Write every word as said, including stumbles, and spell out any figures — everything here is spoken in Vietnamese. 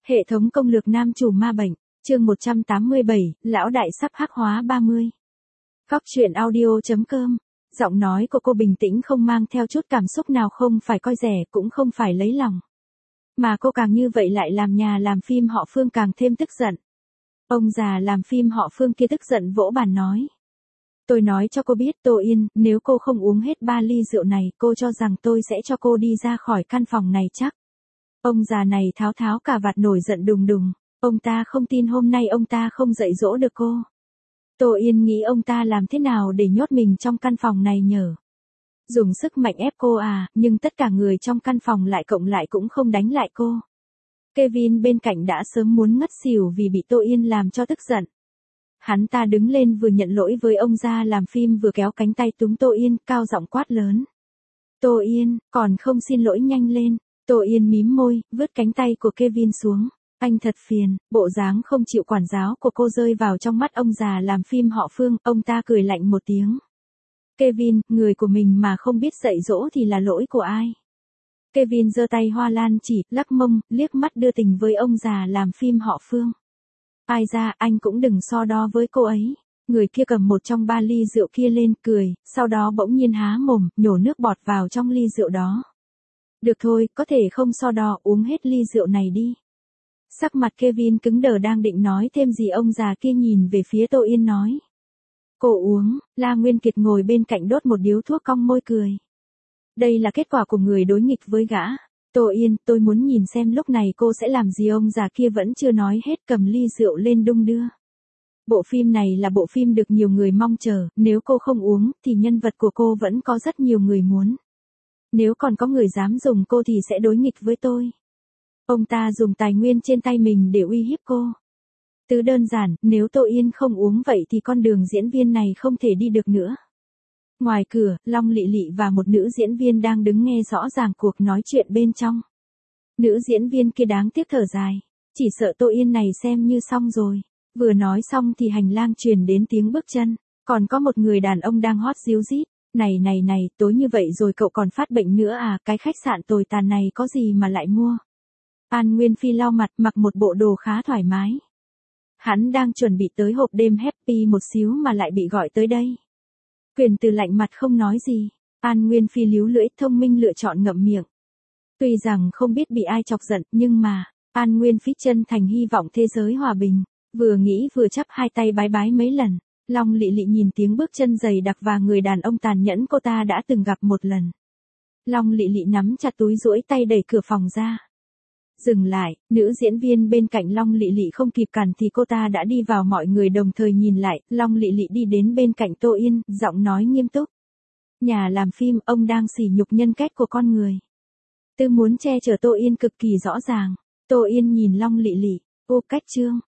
Hệ thống công lược nam chủ ma bệnh, chương một trăm tám mươi bảy, lão đại sắp hắc hóa ba mươi. Góc truyện audio chấm com. Giọng nói của cô bình tĩnh không mang theo chút cảm xúc nào, không phải coi rẻ cũng không phải lấy lòng. Mà cô càng như vậy lại làm nhà làm phim họ Phương càng thêm tức giận. Ông già làm phim họ Phương kia tức giận vỗ bàn nói. Tôi nói cho cô biết Tô Yên, nếu cô không uống hết ba ly rượu này, cô cho rằng tôi sẽ cho cô đi ra khỏi căn phòng này chắc. Ông già này tháo tháo cà vạt nổi giận đùng đùng, ông ta không tin hôm nay ông ta không dạy dỗ được cô. Tô Yên nghĩ ông ta làm thế nào để nhốt mình trong căn phòng này nhở? Dùng sức mạnh ép cô à, nhưng tất cả người trong căn phòng lại cộng lại cũng không đánh lại cô. Kevin bên cạnh đã sớm muốn ngất xỉu vì bị Tô Yên làm cho tức giận. Hắn ta đứng lên vừa nhận lỗi với ông già làm phim vừa kéo cánh tay túm Tô Yên, cao giọng quát lớn. Tô Yên, còn không xin lỗi nhanh lên. Tô Yên mím môi, vứt cánh tay của Kevin xuống. Anh thật phiền, bộ dáng không chịu quản giáo của cô rơi vào trong mắt ông già làm phim họ Phương, ông ta cười lạnh một tiếng. Kevin, người của mình mà không biết dạy dỗ thì là lỗi của ai? Kevin giơ tay hoa lan chỉ, lắc mông, liếc mắt đưa tình với ông già làm phim họ Phương. Ai ra, anh cũng đừng so đo với cô ấy. Người kia cầm một trong ba ly rượu kia lên, cười, sau đó bỗng nhiên há mồm, nhổ nước bọt vào trong ly rượu đó. Được thôi, có thể không so đo, uống hết ly rượu này đi. Sắc mặt Kevin cứng đờ, đang định nói thêm gì ông già kia nhìn về phía Tô Yên nói. Cô uống. La Nguyên Kiệt ngồi bên cạnh đốt một điếu thuốc cong môi cười. Đây là kết quả của người đối nghịch với gã. Tô Yên, tôi muốn nhìn xem lúc này cô sẽ làm gì. Ông già kia vẫn chưa nói hết, cầm ly rượu lên đung đưa. Bộ phim này là bộ phim được nhiều người mong chờ, nếu cô không uống thì nhân vật của cô vẫn có rất nhiều người muốn. Nếu còn có người dám dùng cô thì sẽ đối nghịch với tôi. Ông ta dùng tài nguyên trên tay mình để uy hiếp cô. Từ đơn giản, nếu Tô Yên không uống vậy thì con đường diễn viên này không thể đi được nữa. Ngoài cửa, Long Lị Lị và một nữ diễn viên đang đứng nghe rõ ràng cuộc nói chuyện bên trong. Nữ diễn viên kia đáng tiếc thở dài. Chỉ sợ Tô Yên này xem như xong rồi. Vừa nói xong thì hành lang truyền đến tiếng bước chân. Còn có một người đàn ông đang hót ríu rít. Này này này, tối như vậy rồi cậu còn phát bệnh nữa à, cái khách sạn tồi tàn này có gì mà lại mua. An Nguyên Phi lau mặt, mặc một bộ đồ khá thoải mái. Hắn đang chuẩn bị tới hộp đêm happy một xíu mà lại bị gọi tới đây. Quyền Từ lạnh mặt không nói gì. An Nguyên Phi líu lưỡi, thông minh lựa chọn ngậm miệng. Tuy rằng không biết bị ai chọc giận, nhưng mà, An Nguyên Phi chân thành hy vọng thế giới hòa bình. Vừa nghĩ vừa chắp hai tay bái bái mấy lần. Long Lị Lị nhìn tiếng bước chân dày đặc và người đàn ông tàn nhẫn cô ta đã từng gặp một lần. Long Lị Lị nắm chặt túi duỗi tay đẩy cửa phòng ra. Dừng lại, nữ diễn viên bên cạnh Long Lị Lị không kịp cản thì cô ta đã đi vào, mọi người đồng thời nhìn lại, Long Lị Lị đi đến bên cạnh Tô Yên, giọng nói nghiêm túc. Nhà làm phim, ông đang sỉ nhục nhân cách của con người. Tư muốn che chở Tô Yên cực kỳ rõ ràng. Tô Yên nhìn Long Lị Lị, ô cách chương,